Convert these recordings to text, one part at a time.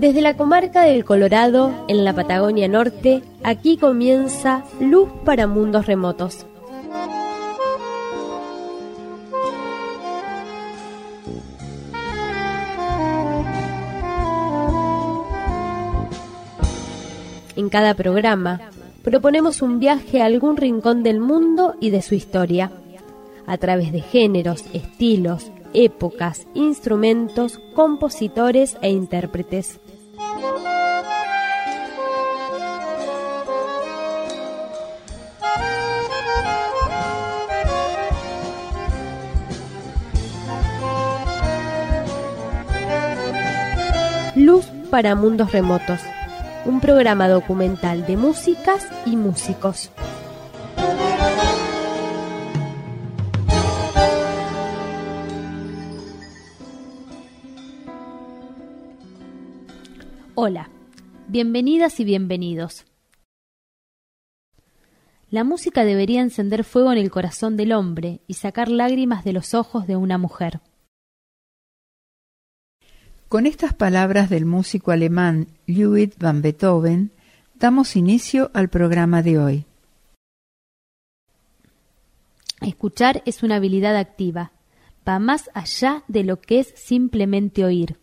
Desde la comarca del Colorado, en la Patagonia Norte, aquí comienza Luz para Mundos Remotos. En cada programa, proponemos un viaje a algún rincón del mundo y de su historia, a través de géneros, estilos, épocas, instrumentos, compositores e intérpretes. Luz para Mundos Remotos, un programa documental de músicas y músicos. Hola, bienvenidas y bienvenidos. La música debería encender fuego en el corazón del hombre y sacar lágrimas de los ojos de una mujer. Con estas palabras del músico alemán Ludwig van Beethoven, damos inicio al programa de hoy. Escuchar es una habilidad activa, va más allá de lo que es simplemente oír.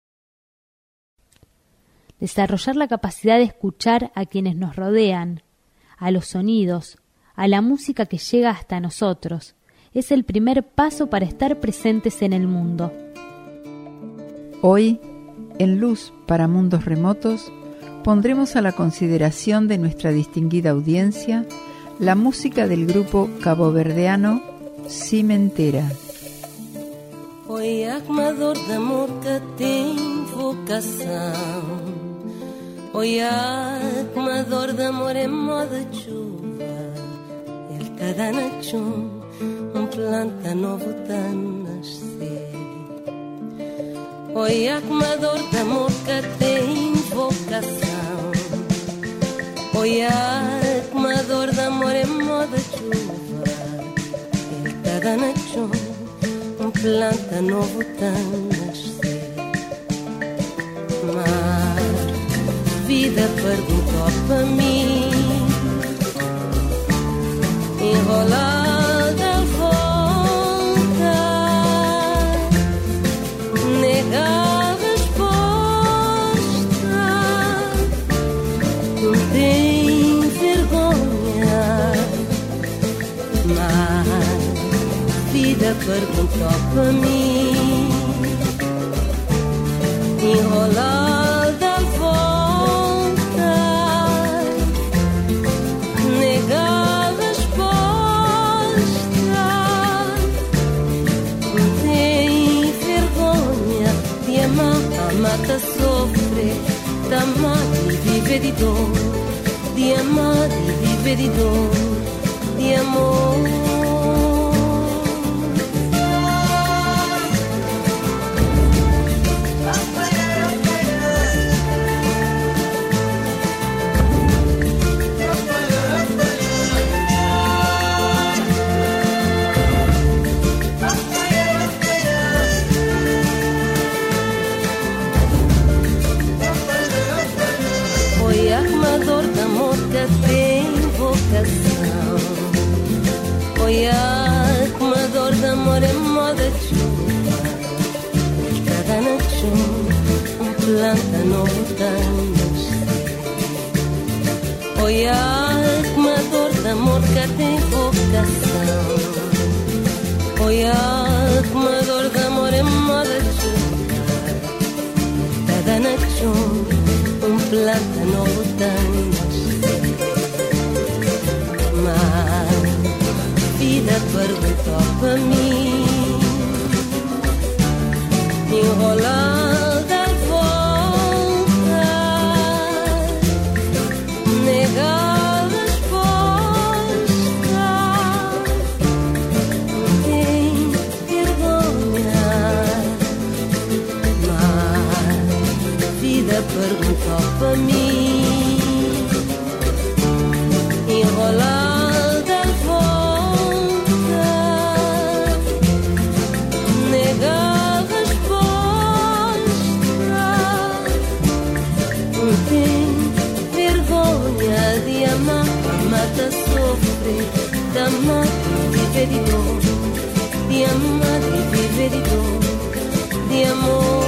Desarrollar la capacidad de escuchar a quienes nos rodean, a los sonidos, a la música que llega hasta nosotros, es el primer paso para estar presentes en el mundo. Hoy, en Luz para Mundos Remotos, pondremos a la consideración de nuestra distinguida audiencia la música del grupo caboverdiano Cimentera. Oi, armador de amor que tem vocação. Oi, armador de amor é moda de chuva. Ele te dá na chum, planta novo tá nascer. Oi, armador de amor que tem vocação. Oi, armador de amor é moda de chuva. Ele te dá na chum, planta novo tá nascer. Mas vida perguntou para mim, enrolada a volta, nega a resposta, não tem vergonha. Mas vida perguntou para mim, enrolada a volta, nega a resposta, não tem vergonha de amar, amar-te a sofrer, de amar e viver de dor, de amar e viver de dor, de amor. Armador de amor que tem vocação. Oi, armador de amor é moda de chuva. Cada noite planta novo tá nascer. Oi, armador de amor que tem vocação. Oi, armador de amor é moda de chuva. Cada noite planta novo tá nascer. Mas vida perguntou para mim, enrolada a volta, nega a resposta, não tem vergonha. Mas vida perguntou para mim, enrolada a volta, nega a resposta, de dor, de amar e viver de dor, de amor.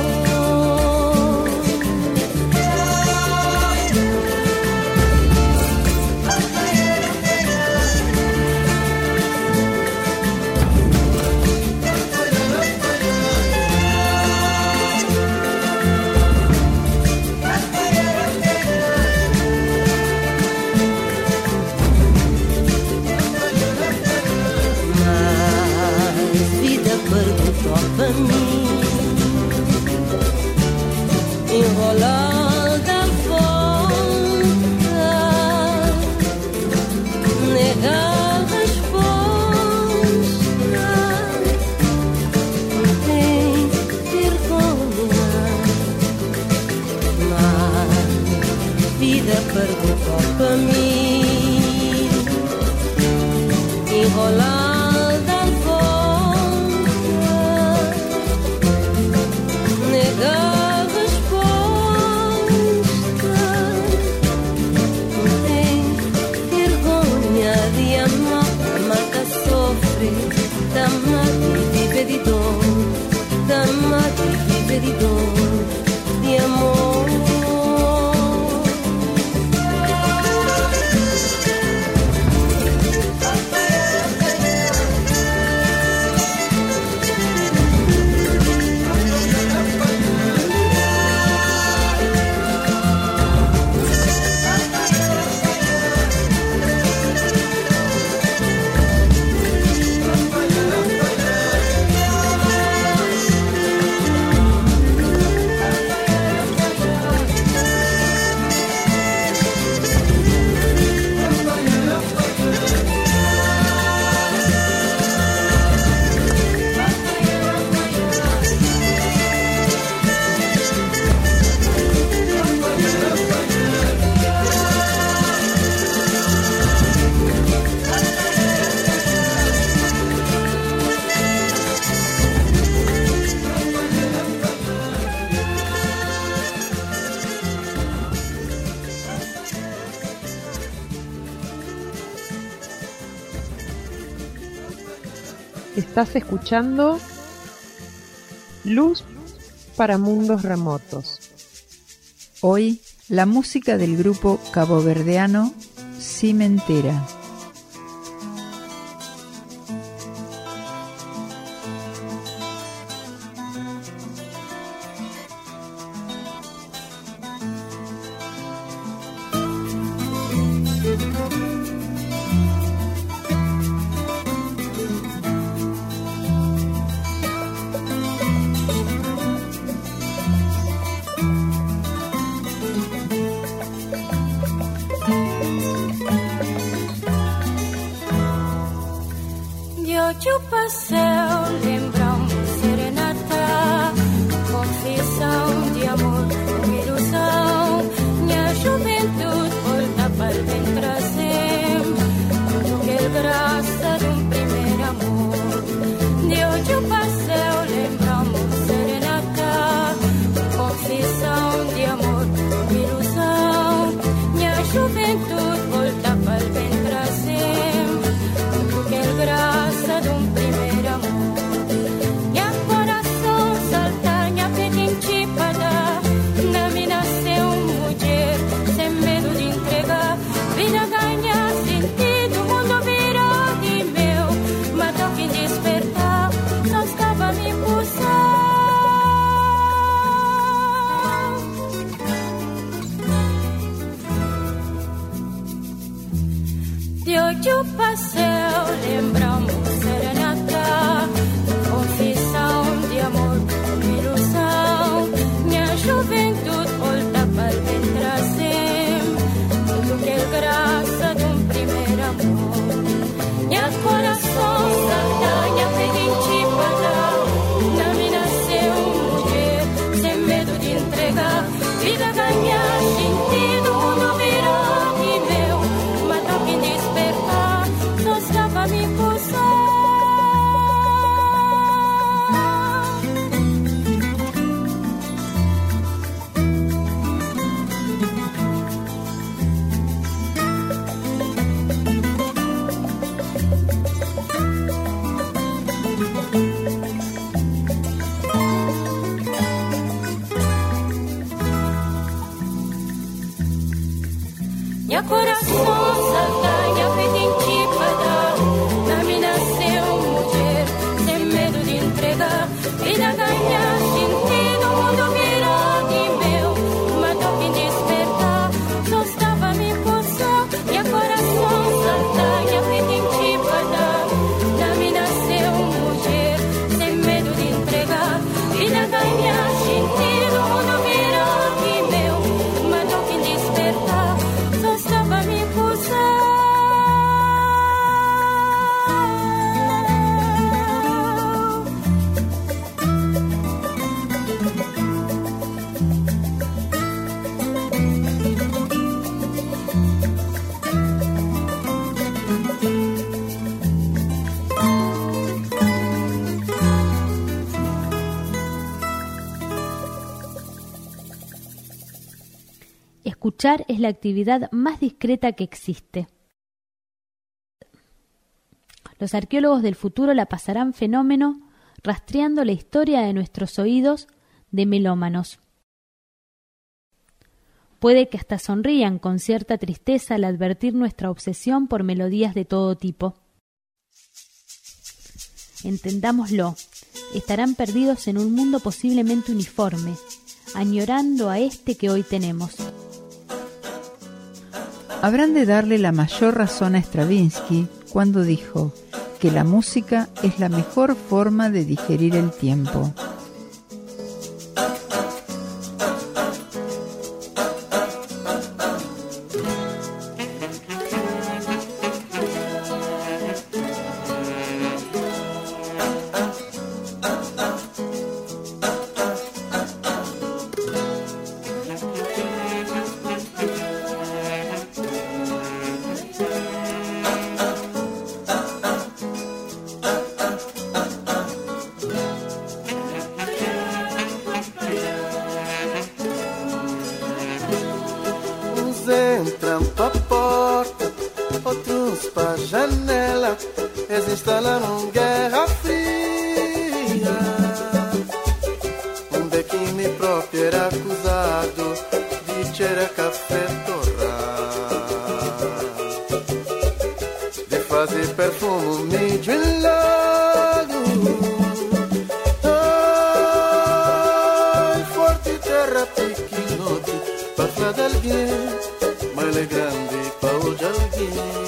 Para mim, enrolada a volta, negar a resposta, não tem vergonha. Mas vida perguntou para mim, enrolada. Vive de dor, de amar e vive de dor, de amor. Estás escuchando Luz para Mundos Remotos. Hoy, la música del grupo caboverdiano Cimentera. Yo paseo, lembramos serenata, confissão de amor, uma ilusão. Minha juventude volta para dentro trazer tudo que é graça de um primeiro amor. Eu paseo, lembramos serenata, confissão de amor, uma ilusão. Minha juventude volta para dentro trazer tudo que é graça de um primeiro amor. Minha coração salta, minha pedinte para na me nasceu mulher, sem medo de entregar. Vida ganha sentido, o mundo virou de meu. Matou quem despertar, só estava me pulsar. De hoje eu paseo, lembramos serenata, confissão de amor, uma ilusão. Minha juventude volta para dentro trazer tudo que é graça de um primeiro amor. Minha coração salta, minha pedinte para na me nasceu mulher, sem medo de entregar. Vida ganhar sentido, o mundo virou de meu. Matou quem despertar, só estava me pulsar. vida ganha sentido, o mundo vira de meu. Matou que despertar, só estava me coçar, e a coração saltar, e a vida intimada. Da me nasceu mulher, sem medo de entregar, vida ganha sentido, o mundo vira de meu. Matou que despertar, só estava me coçar. Escuchar es la actividad más discreta que existe. Los arqueólogos del futuro la pasarán fenómeno rastreando la historia de nuestros oídos de melómanos. Puede que hasta sonrían con cierta tristeza al advertir nuestra obsesión por melodías de todo tipo. Entendámoslo, estarán perdidos en un mundo posiblemente uniforme, añorando a este que hoy tenemos. Habrán de darle la mayor razón a Stravinsky cuando dijo que la música es la mejor forma de digerir el tiempo. Entram pra porta, outros pra janela. Eles instalaram guerra fria. Um biquíni próprio era acusado de cheirar café torrado, de fazer perfume mídio e lago. Ai, forte terra pequenote, pra falar de alguém. Mas é grande para o de alguém.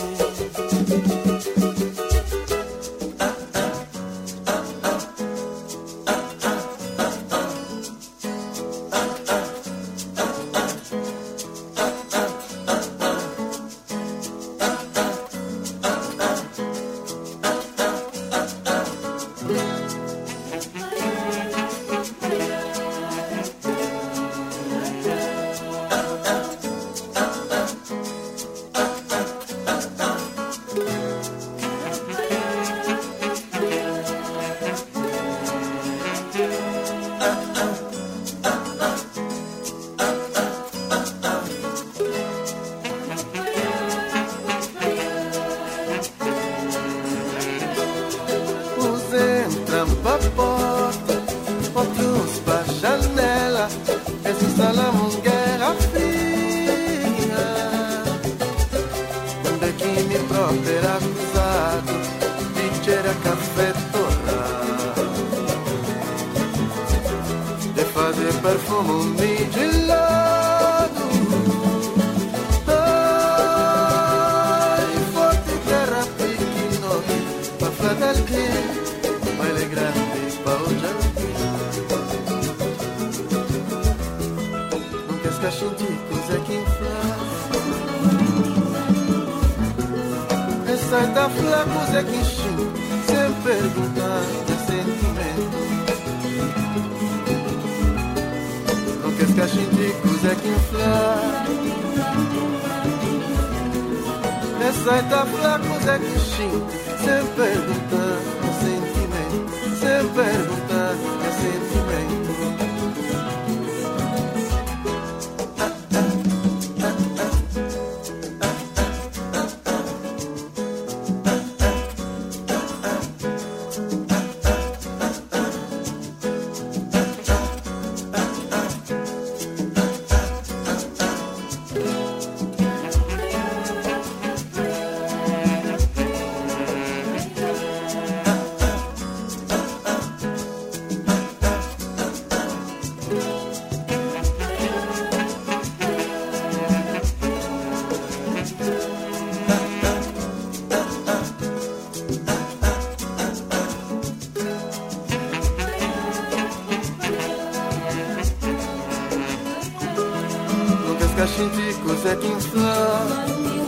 cachinticos é que infla.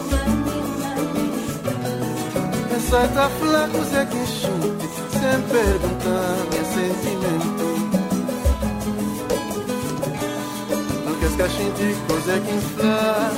Essa tá flacos é que chute, sem perguntar, é sentimento. Não queres cachinticos é que infla.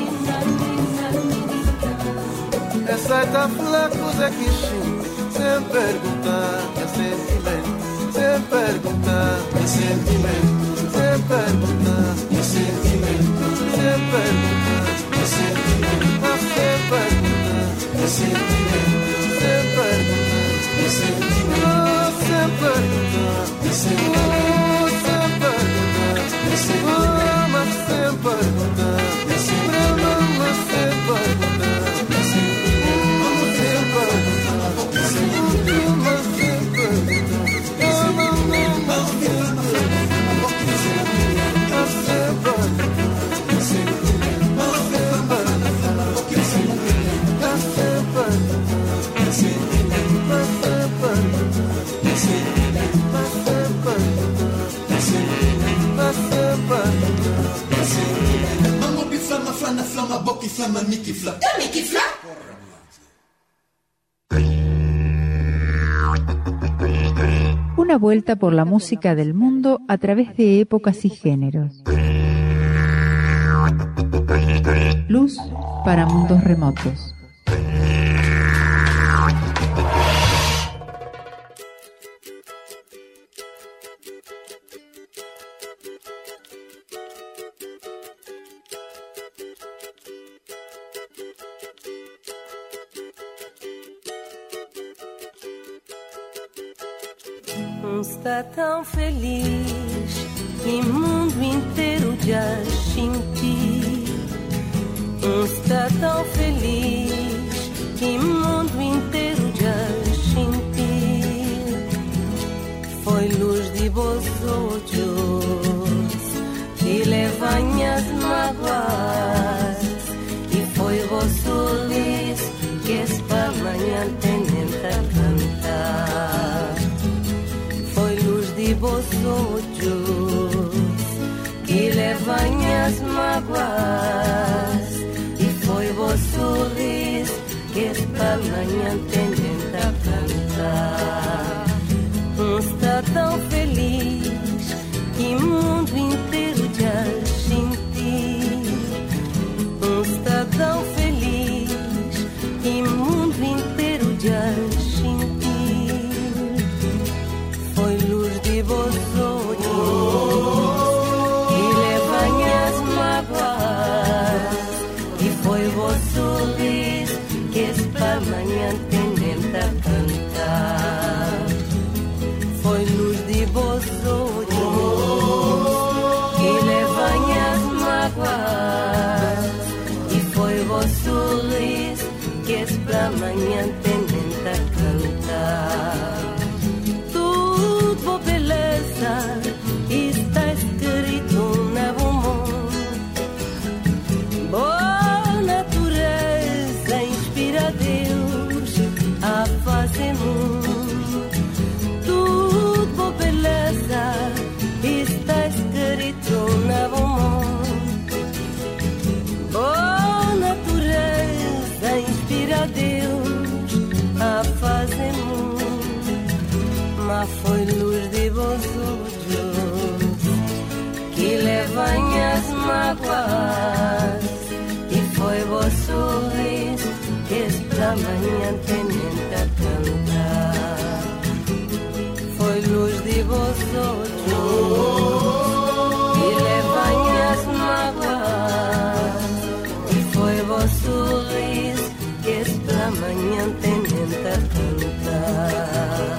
Essa tá flacos é que chute, sem perguntar, é sentimento. Sem perguntar, é sentimento. Sem perguntar, é sentimento. Sem perguntar, é sentimento. Sem perguntar, é sentimento. Sem perguntar, é sentimento. Sem perguntar, é sentimento. Sem perguntar, é sentimento. Mas sem perguntar, é sentimento. Mas sem perguntar, é sentimento. Sem perguntar, é sentimento. Mas sem perguntar. Una vuelta por la música del mundo a través de épocas y géneros. Luz para mundos remotos. Está tão feliz que mundo inteiro já senti. Está tão feliz que mundo inteiro já senti. Foi luz de vos olhos que levam as mágoas. E foi vos sorriso que esta manhã tenente a cantar. De vos olhos que levam as mágoas. E foi vos sorriso que esta manhã tendente a cantar. Está tão feliz que mundo inteiro já senti. Está tão feliz que mundo inteiro já senti. De vos olhos que levam as mágoas. E foi vos sorriso que esta manhã tendente a cantar. Foi luz de vos olhos que levam as mágoas. E foi vos sorriso que esta manhã tendente a cantar. Está escrito na bom. Boa natureza inspira Deus a fazer mundo. Tudo beleza está escrito na bom. Boa natureza inspira Deus a fazer mundo. Mas foi luz de vos olhos que levam as mágoas. E foi vos sorriso que esta manhã tenente a cantar. Foi luz de vos olhos que levam as mágoas. E foi vos sorriso que esta manhã tenente a cantar.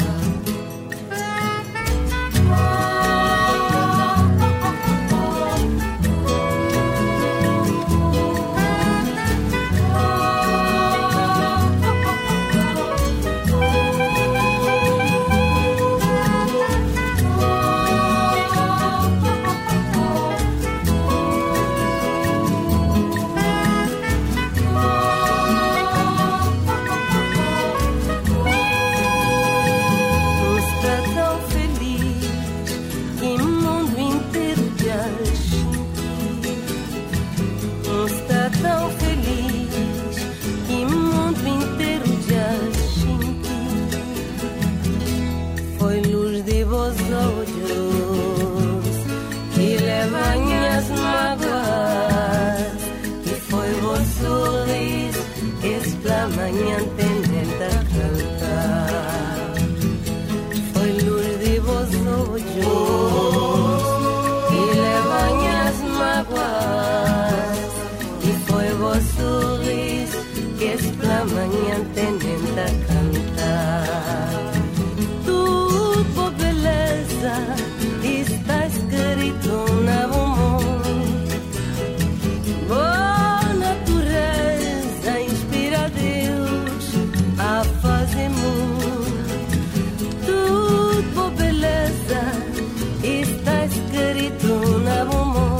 olhos que levam as mágoas, e foi vos sorriso que pela manhã tenta cantar. Foi luz de vos olhos que levam as mágoas, e foi vos sorriso que pela manhã tenta cantar. Tudo beleza está escrito na mão. Boa natureza inspira Deus a fazer mundo. Tudo beleza está escrito na mão.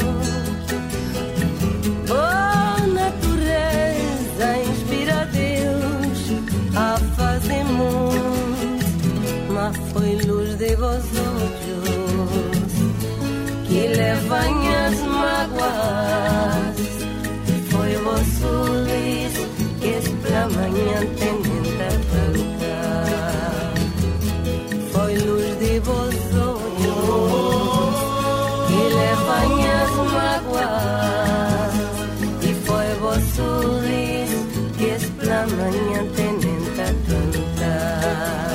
Boa natureza inspira Deus a fazer mundo. Mas foi luz de vos olhos que levam as mágoas, foi vos sorriso que pela manhã tenta cantar. Foi luz de vos olhos que levam as mágoas, e foi vos sorriso que pela manhã tenta cantar.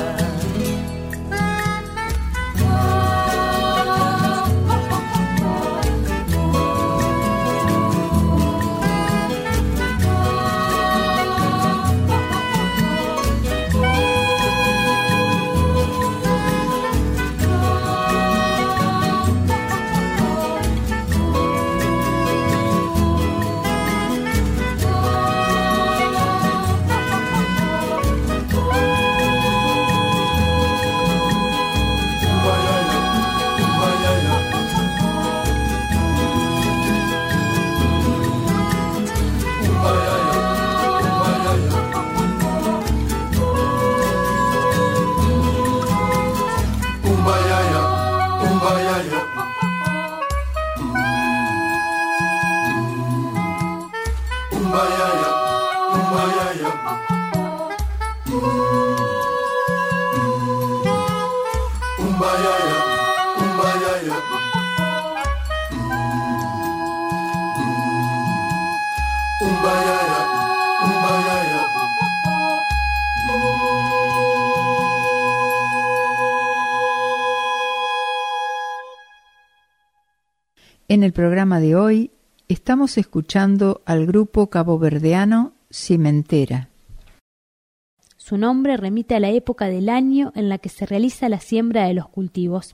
En el programa de hoy estamos escuchando al grupo caboverdiano Cimentera. Su nombre remite a la época del año en la que se realiza la siembra de los cultivos.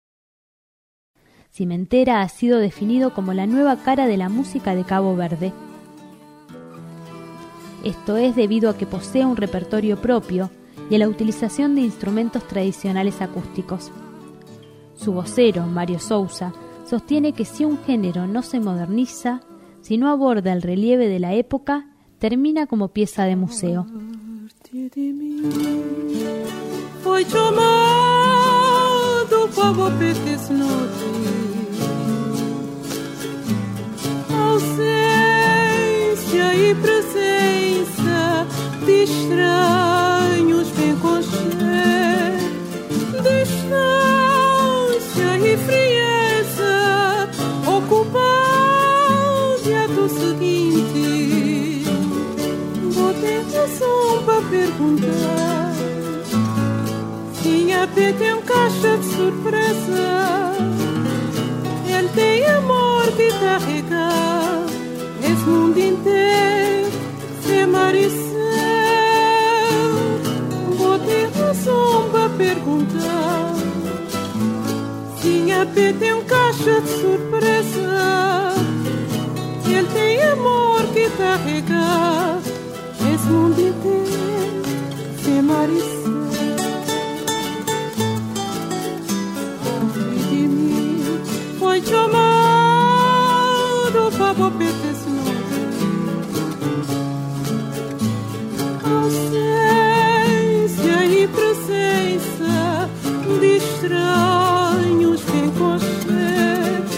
Cimentera ha sido definido como la nueva cara de la música de Cabo Verde. Esto es debido a que posee un repertorio propio y a la utilización de instrumentos tradicionales acústicos. Su vocero, Mario Sousa, sostiene que si un género no se moderniza, si no aborda el relieve de la época, termina como pieza de museo. Foi chamado para pedir ausência e presença de estranhos bem conscientes, distância e frieza ocupam o dia do seguinte. Vou ter razão para perguntar. Tinha tem um caixa de surpresa. Ele tem amor que carregar esse mundo inteiro sem mar e céu. Vou ter razão para perguntar. Tinha tem um caixa de surpresa. Ele tem amor que carregar esse mundo inteiro sem mar e céu. Foi chamado para pedir ausência e presença de estranhos bem conscientes,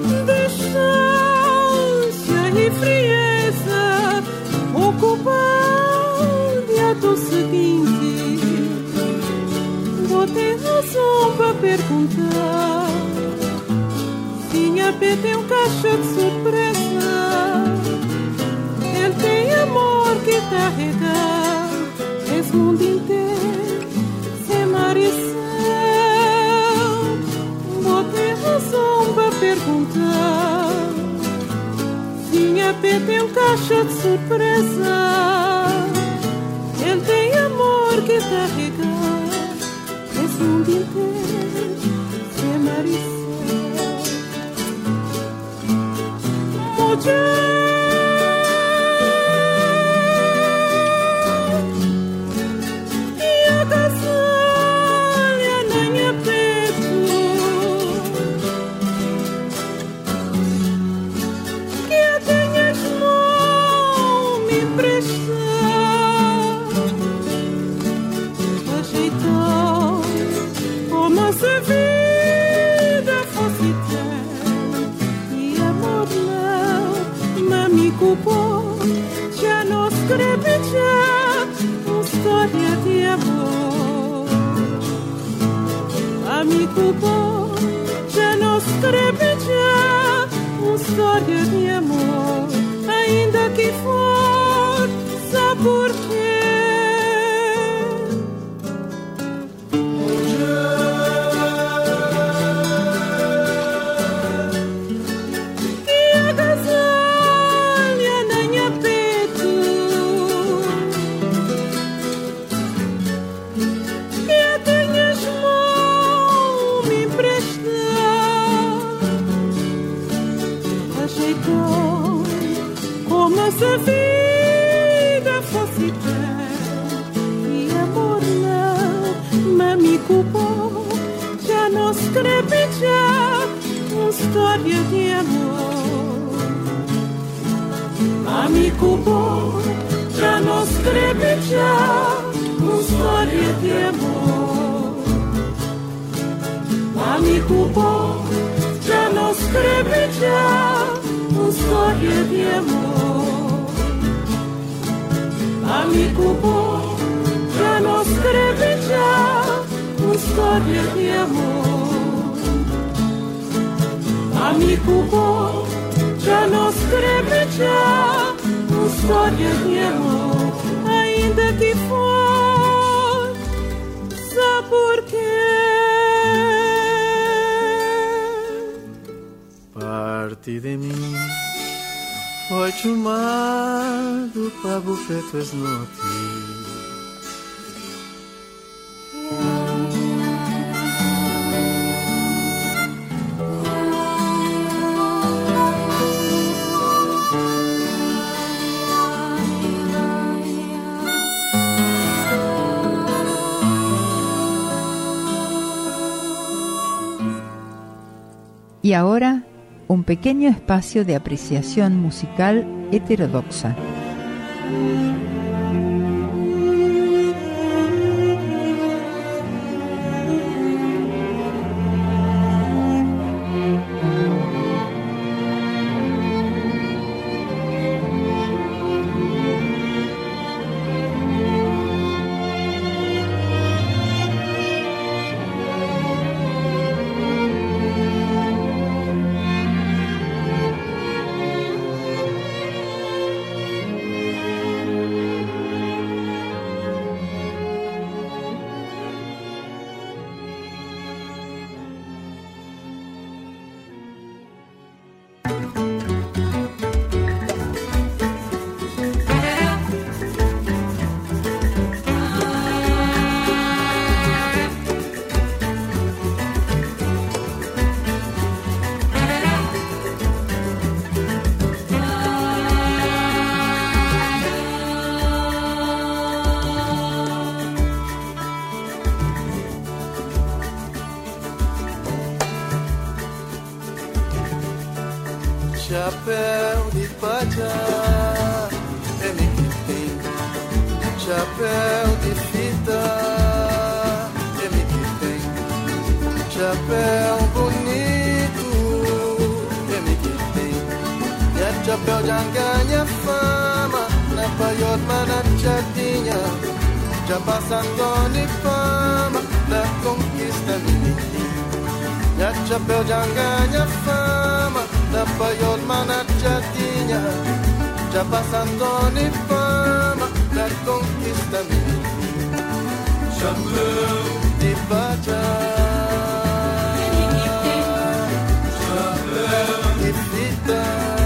distância e frieza ocupam o dia do seguinte. Vou ter razão para perguntar. pé tem caixa de surpresa. Ele tem amor que carrega esse mundo inteiro, sem mar e céu. Vou ter razão para perguntar. Minha pé tem caixa de surpresa. Ele tem amor que carrega esse mundo inteiro, sem mar e céu. Já não escreve já uma história de amor. Amigo bom, já não escreve já uma história de amor. Ainda que for, sabe por quê? Se a vida fosse bem e amor não, amigo bom, já não escreve já uma história de amor. Amigo bom, já não escreve já uma história de amor. Amigo bom, já não escreve já uma história de amor. Amigo bom, já não escreve já uma história de amor. Amigo bom, já não escreve já uma história de amor. Ainda que for, sabe por quê? Parte de mim foi chamado para bufetes noite. Y ahora, un pequeño espacio de apreciación musical heterodoxa. Chapéu de pajá, é me que tem. Chapéu de fita, é me que tem. Chapéu bonito, é me que tem. E a chapéu já ganha fama, na paiot manachatinha, já passando de fama, na conquista menina. E a chapéu já ganha fama, da paiol manacciatinha, già passando di fama, la conquista mia. Chapéu de palha, chapéu de fita,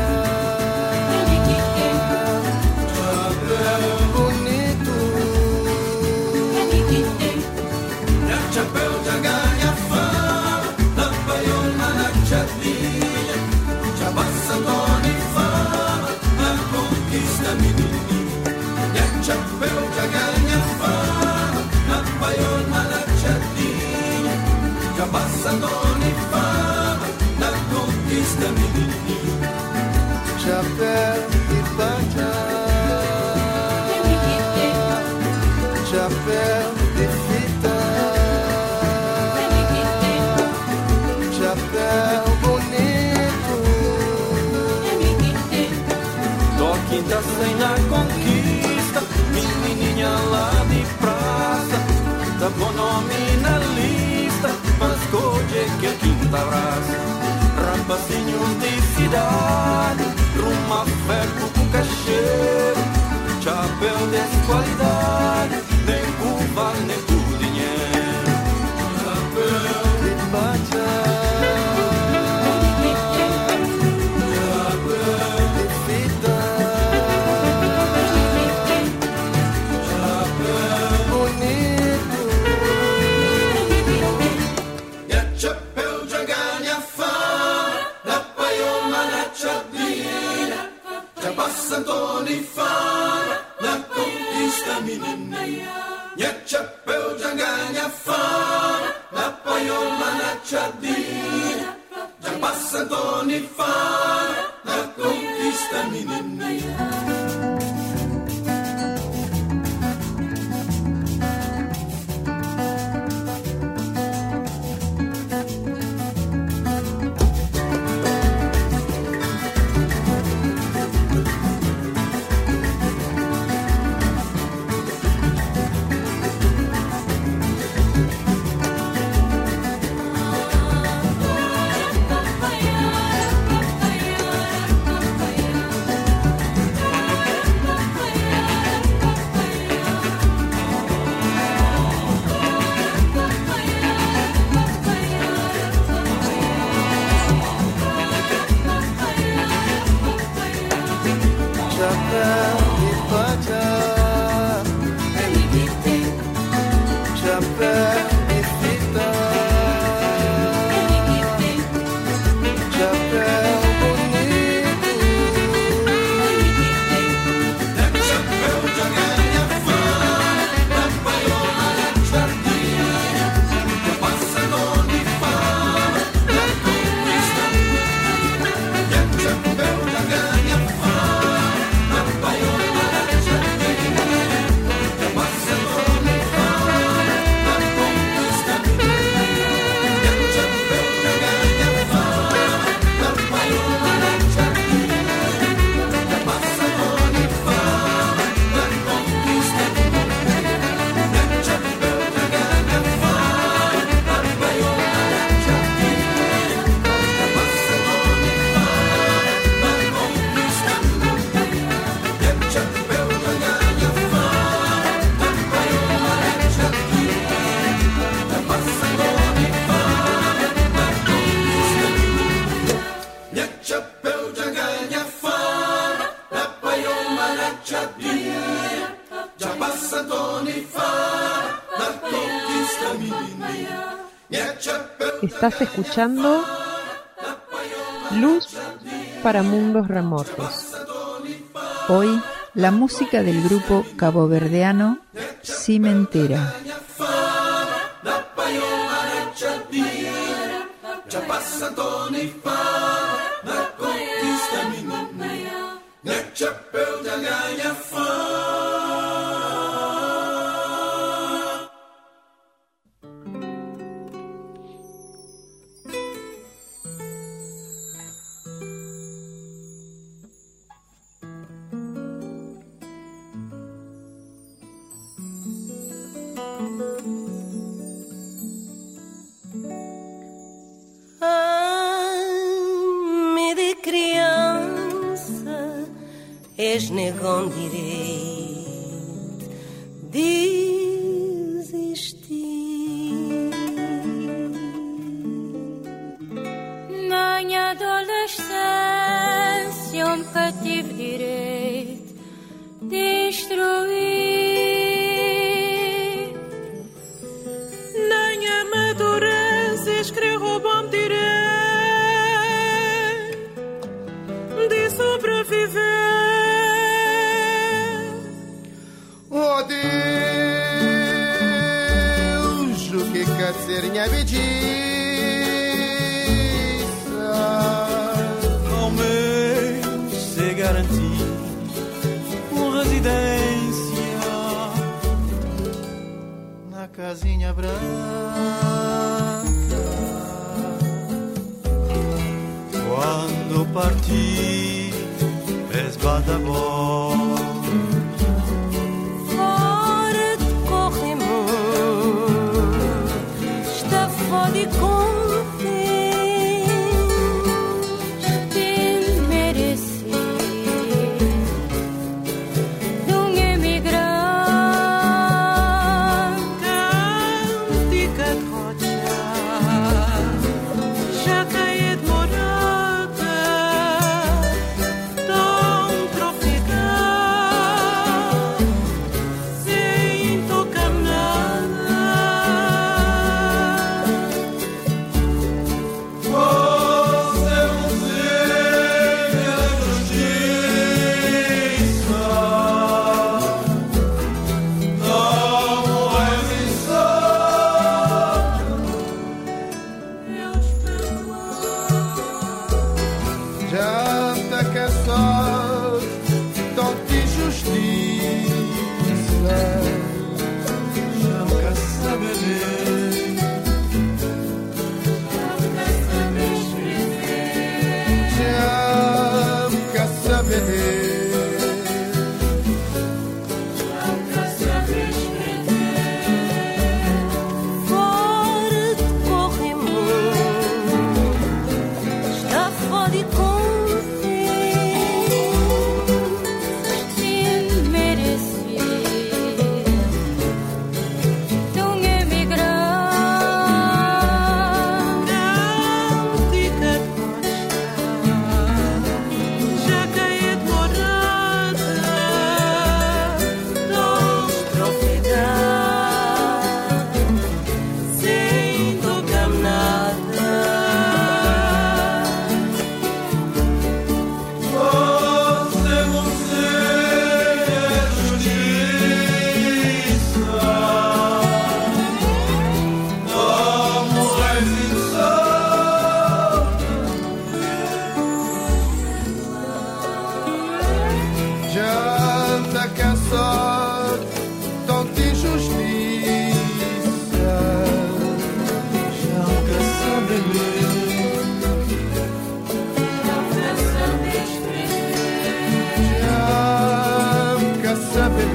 chapéu bonito, chapéu já ganha fama, da paiol manacciatinha, já passando de fama, la conquista mia. Chapéu já ganha fama, la paiol manacciatinha, já passando de fama, la conquista mia. Chapéu de palha, chapéu de fita, chapéu bonito, tô quinta sem na conquista, menininha lá de praça, da bom nome na lista, mas hoje que a quinta abraça, rapazinhos de cidade, rumo a ferro com cacheiro, chapéu de qualidade, nem curva nem por dinheiro, chapéu de palha, chapéu de fita, chapéu bonito, e a chapéu já ganha fama, da paiol manacciatinha, já passando de fama, la conquista menina. E a chapéu já ganha fama, la paiol manacciatinha, já passando de fama, la conquista menina. Chapéu de palha, chapéu de fita, chapéu bonito, chapéu já ganha fama, da paiol manacciatinha, já passando de fama, la conquista mia. Chapéu já ganha fama, da paiol manacciatinha, já passando de fama, la conquista mia. Chapéu já ganha fama, da paiol manacciatinha, já passando de fama, la conquista mia. Chapéu já ganha fama, da paiol manacciatinha, já passando de fama, la conquista mia. Chapéu já ganha fama, da paiol manacciatinha, já passando de fama, la conquista mia. Chapéu já ganha fama, da paiol manacciatinha, já passando de fama, la conquista mia. Estás escuchando Luz para Mundos Remotos. Hoy, la música del grupo caboverdiano Cimentera. Da paiol manacciatinha, já passando de fama, la conquista menina. Chapéu já ganha fama. vez negam direito de existir. Na minha adolescência eu nunca tive direito de instruir. Na minha madureza escrevo bom direito de sobreviver. Oh Deus, o que quer ser minha bediça? Ao menos se garantir uma residência Na casinha branca. quando partir, esbata bom. Fora de Corrimão está fora de contente merecer de imigrante. Cantica de rocha, já caí de morada, tão tropical, sem tocar nada. Você não tem a justiça, não Janta que é só tonta injustiça. já nunca sabe ler. Já quer saber. Fora de Corrimão está fora de contente merecer de imigrante. Cantica de rocha, já caí de morada, tão Sem tocar nada. Você não tem a justiça, não resiste. Janta que é só tonta injustiça. Já nunca sabe ler. Já quer saber.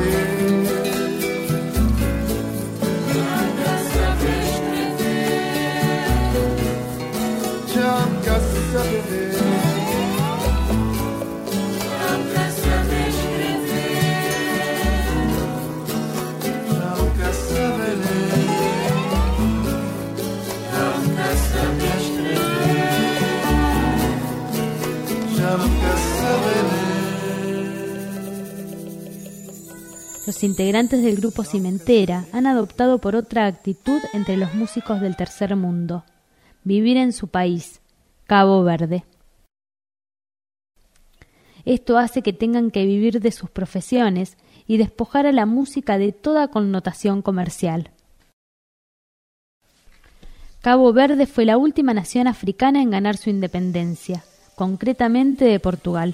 Já quer saber. Já nunca sabe ler. Já nunca sabe escrever. Já nunca sabe ler. Los integrantes del grupo Cimentera han adoptado por otra actitud entre los músicos del tercer mundo: vivir en su país, Cabo Verde. Esto hace que tengan que vivir de sus profesiones y despojar a la música de toda connotación comercial. Cabo Verde fue la última nación africana en ganar su independencia, concretamente de Portugal.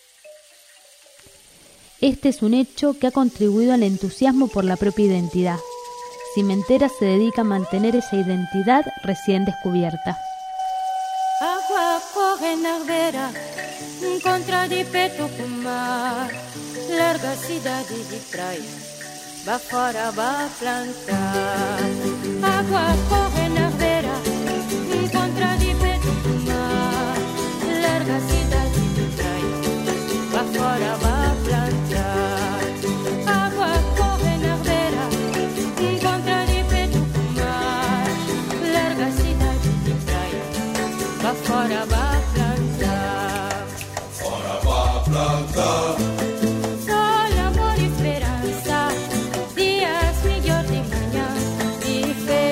Este es un hecho que ha contribuido al entusiasmo por la propia identidad. Cimentera se dedica a mantener esa identidad recién descubierta. Água corre na beira, encontra de peito com mar, larga cidade de praia, vá fora, vá plantar. Água corre na beira, encontra de peito com mar, larga cidade de praia, vá fora, vá plantar. va fora, va plantar. Fora va plantar. Sol, amor e esperança, dias melhor de manhã, de fé.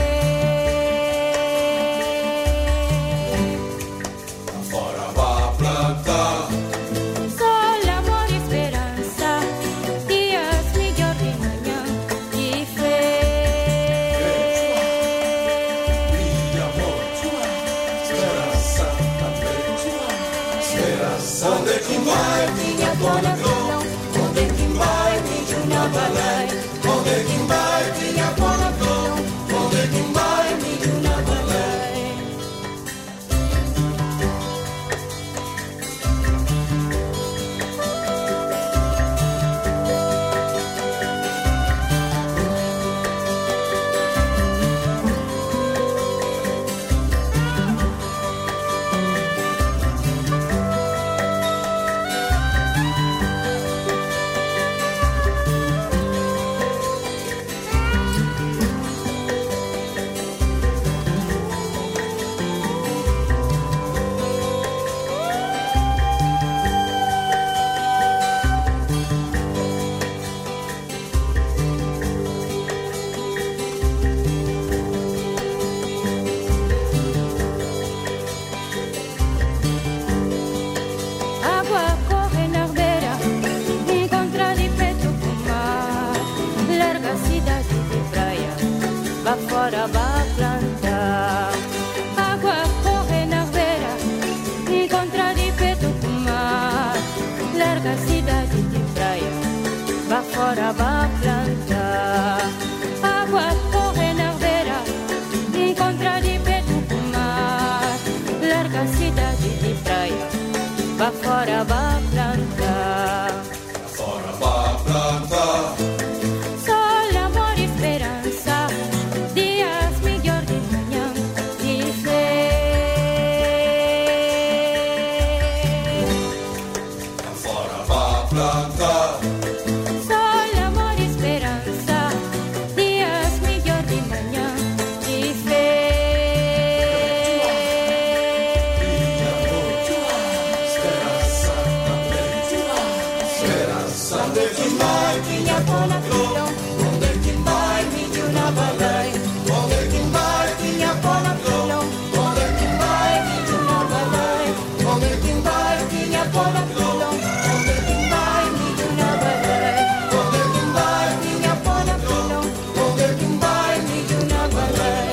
Fora va plantar. Sol, amor e esperança, dias melhor de manhã, de fé. Onde é que vai minha dona Flor? Onde é que vai minha balai? Onde é que vai minha dona Flor? Onde é que vai minha balai? Água corre na beira, encontra de peito com mar. Larga a cidade de praia, vá fora, vá plantar. Água corre na beira, encontra de peito com mar. Larga a cidade de praia, vá fora, vá plantar. Água corre na beira, encontra de peito com mar. Larga a cidade de praia, vá fora, vá plantar. Fora va plantar. Sol, amor e esperança, dias melhor de manhã, de fé. Fora va plantar. Sol, amor e esperança, dias melhor de manhã, de fé. Onde é que vai minha dona Flor? Onde é que vai minha balai? Onde é que vai minha dona Flor? Onde é que vai minha balai? Onde é que vai minha dona Flor? Onde é que vai minha balai? Onde é que vai minha dona Flor? Onde é que vai minha balai?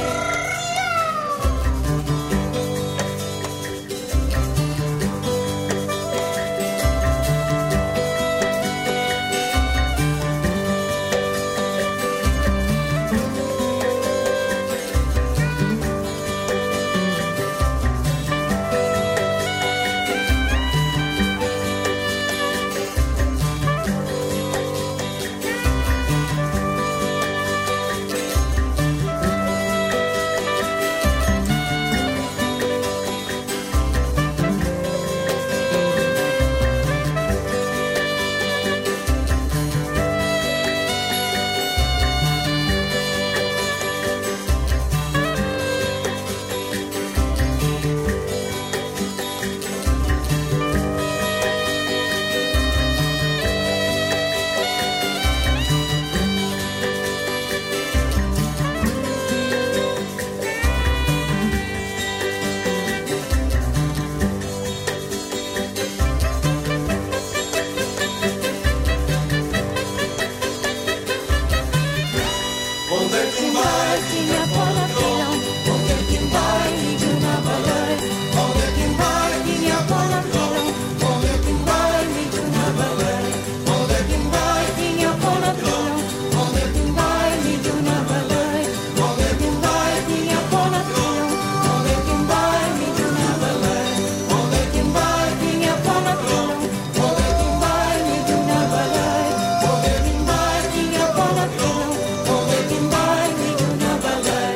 Onde é que vai minha dona Flor? Onde é que vai minha balai? Onde é que vai minha dona Flor? Onde é que vai minha balai? Onde é que vai minha dona Flor? Onde é que vai minha balai? Onde é que vai minha dona Flor? Onde é que vai minha balai? Onde é que vai minha dona Flor? Onde é que vai minha balai? Onde é que vai minha dona Flor? Onde é que vai minha balai?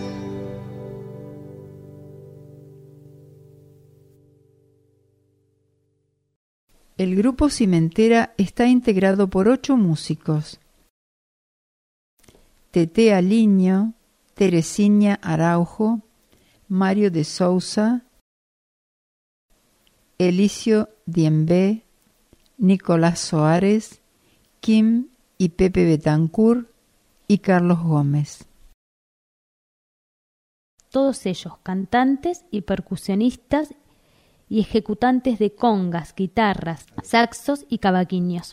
El grupo Cimentera está integrado por 8 músicos: Tete Aliño, Teresinha Araujo, Mario de Souza, Elicio Diembé, Nicolás Soares, Kim y Pepe Betancourt y Carlos Gómez. Todos ellos cantantes y percusionistas y ejecutantes de congas, guitarras, saxos y cavaquinhos.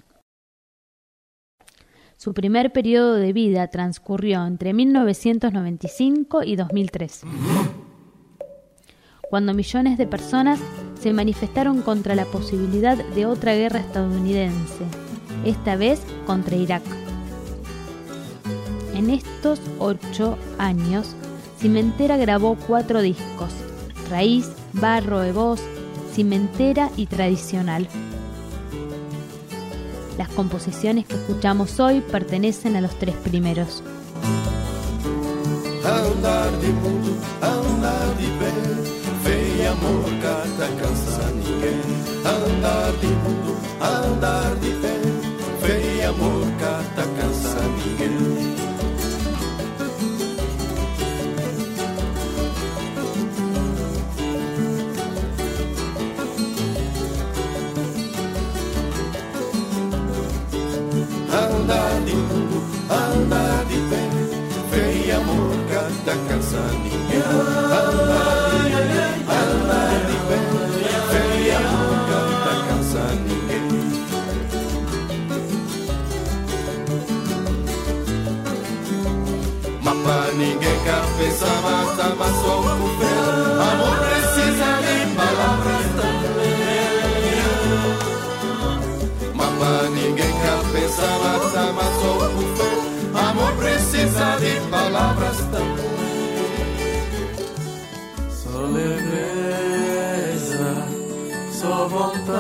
Su primer periodo de vida transcurrió entre 1995 y 2003, cuando millones de personas se manifestaron contra la posibilidad de otra guerra estadounidense, esta vez contra Irak. En estos 8 años, Cimentera grabó 4 discos: Raíz, Barro de Voz, Cimentera y Tradicional. Las composiciones que escuchamos hoy pertenecen a los 3 primeros. Andar de mundo, andar de pé, fe e amor, cata cansa ninguém. Andar de mundo, andar de pé, fe e amor, cata cansa ninguém. Andar de mundo, andar de pé, fé e amor, cata cansa ninguém. Andar de pé, fé e amor, cata cansa ninguém. Mas pra ninguém que pensava, tava só com fé. Amor precisa de palavras também. Mas ninguém que pensava, tava só com fé. Amor precisa de palavras também. Só leveza, só vontade.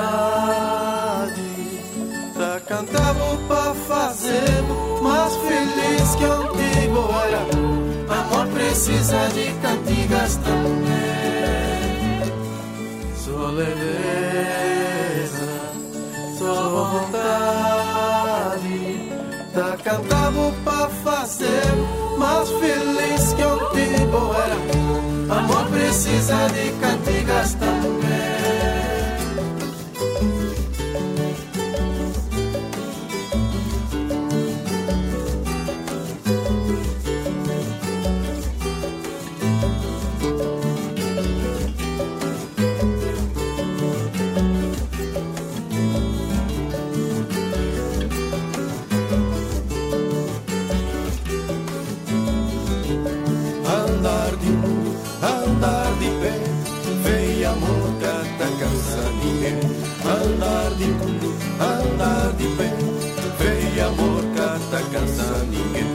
Tá cantando pra fazer mais feliz que antigo era. Amor precisa de cantigas também. Só leveza, só vontade. Tá cantando pra fazer mais feliz que antigo era. Amor precisa de cantigas também. Andar de pé, fé e amor, cata cansa ninguém. Andar de mundo, andar de pé, fé e amor, cata cansa ninguém.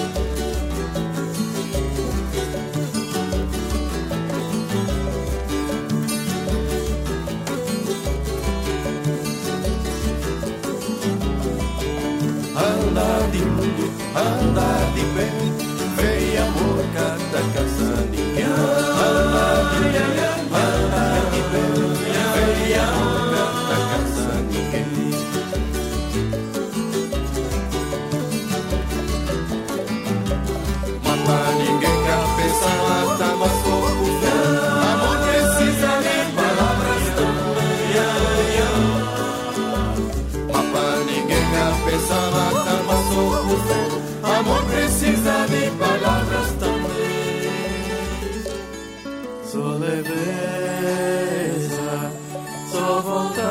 Andar de mundo, andar de pé, fé e amor, cata cansa ninguém. Andar de pé, fé e amor, cata cansa ninguém. Mas pra ninguém que pensava, tava só com fé. Amor precisa de palavras também. Mas pra ninguém que pensava, tava só com fé. Amor precisa de palavras também. Só leveza, só vontade.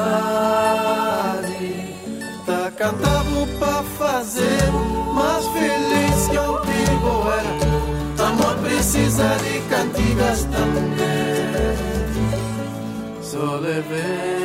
Tá cantando pra fazer mais feliz que antigo era. Amor precisa de cantigas também. Só leveza,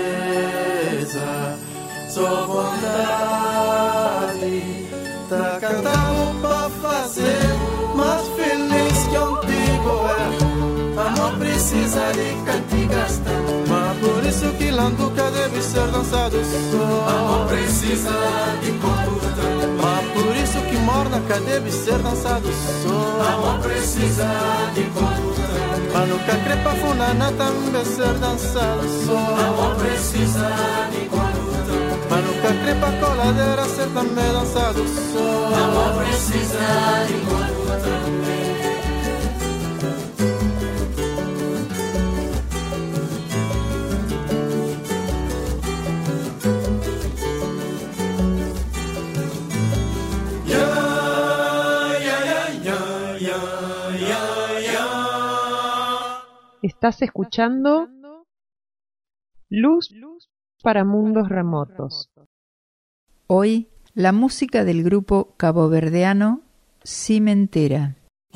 só vontade. Tá cantando pra fazer mais feliz que antigo era. Amor precisa de cantigas também. Mas por isso que Landuca deve ser dançado só. Amor precisa de cultura também. Mas por isso que Mornaca deve ser dançado só. Amor precisa de cultura também. Mas nunca crepa Funana também ser dançado só. Amor precisa de cultura também. Mas nunca crepa Coladeira ser também dançado só. Amor precisa de cultura também. Estás escuchando Luz para Mundos Remotos. Hoy, la música del grupo caboverdiano Cimentera.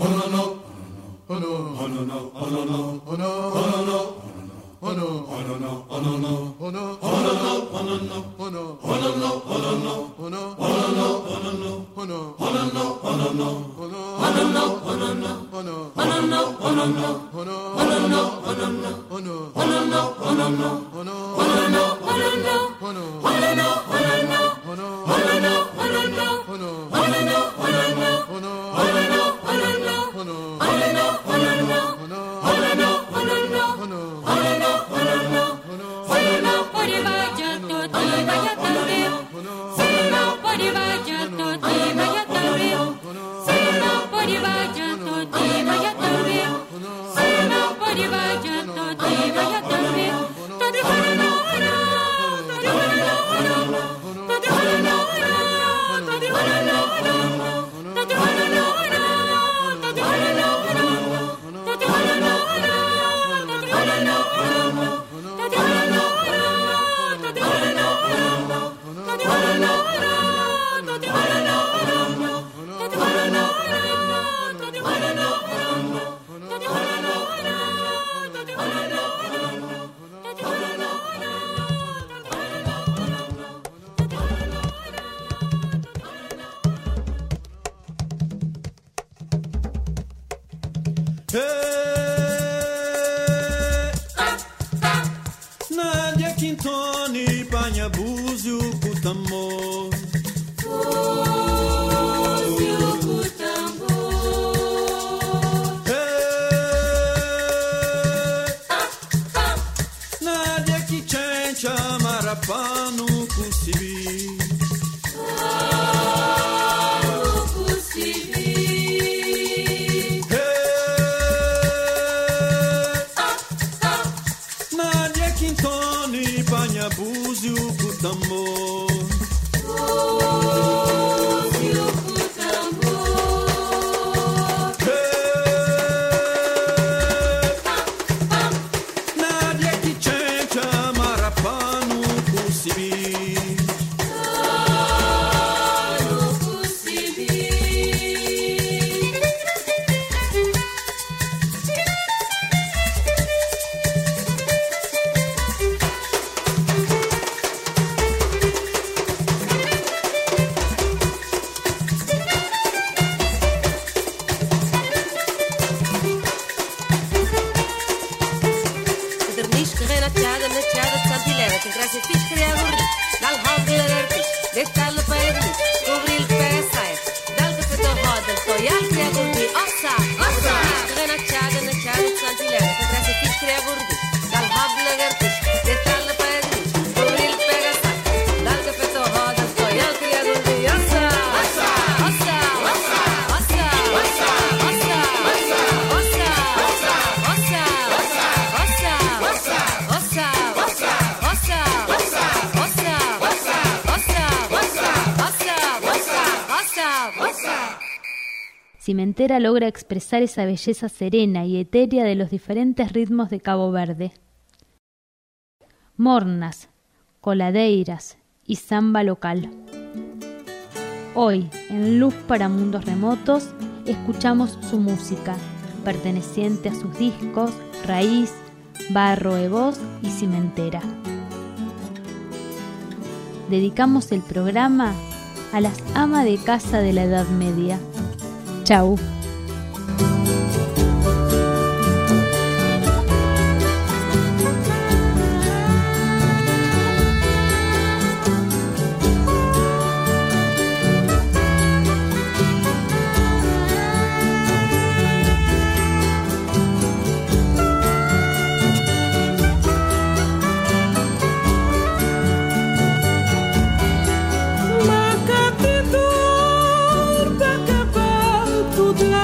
Nadia Quintoni, Panha Búzio, Cutamor. Búzio, Cutamor. Nadia Quichencha, Marapano, Cusibi. Búzio, Cutamor. Búzio, Cutamor. Nadia Quichencha, Marapano, Cusibi. Cimentera logra expresar esa belleza serena y etérea de los diferentes ritmos de Cabo Verde. Mornas, coladeiras y samba local. Hoy, en Luz para Mundos Remotos, escuchamos su música, perteneciente a sus discos Raíz, Barro de Voz y Cimentera. Dedicamos el programa a las amas de casa de la Edad Media. Chau. Tudo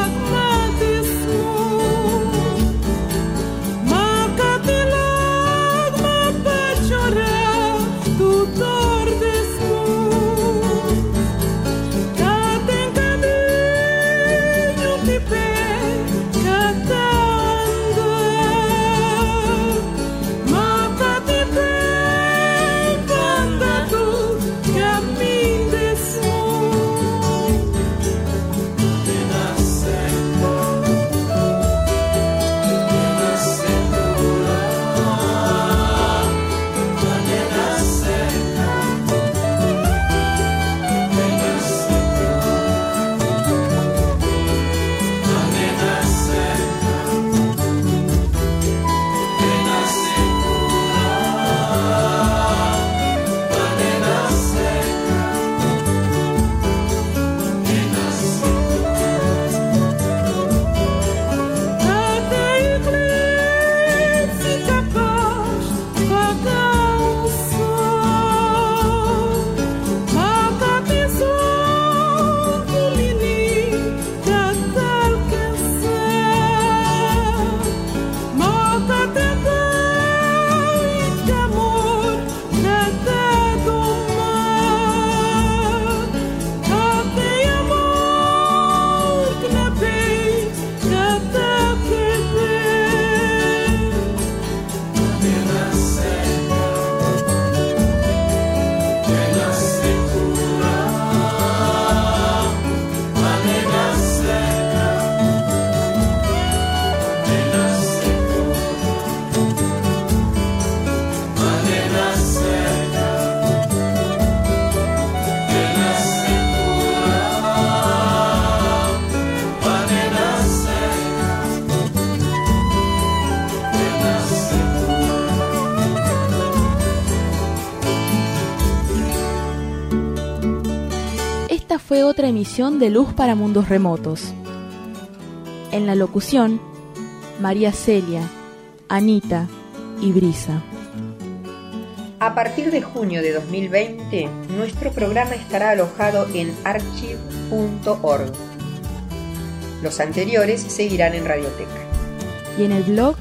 fue otra emisión de Luz para Mundos Remotos. En la locución, María Celia, Anita y Brisa. A partir de junio de 2020, nuestro programa estará alojado en archive.org. Los anteriores seguirán en Radioteca. Y en el blog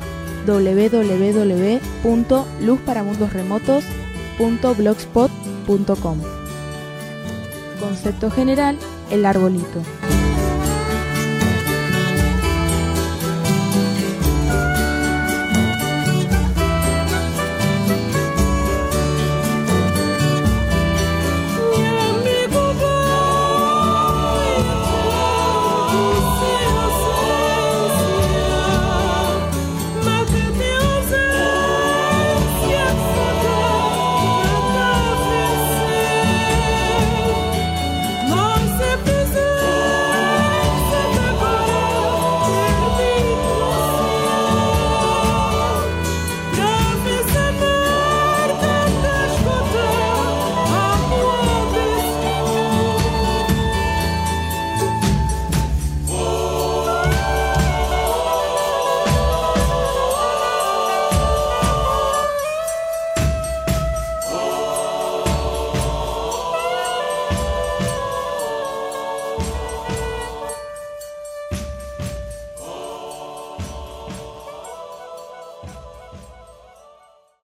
www.luzparamundosremotos.blogspot.com. Concepto general: el arbolito.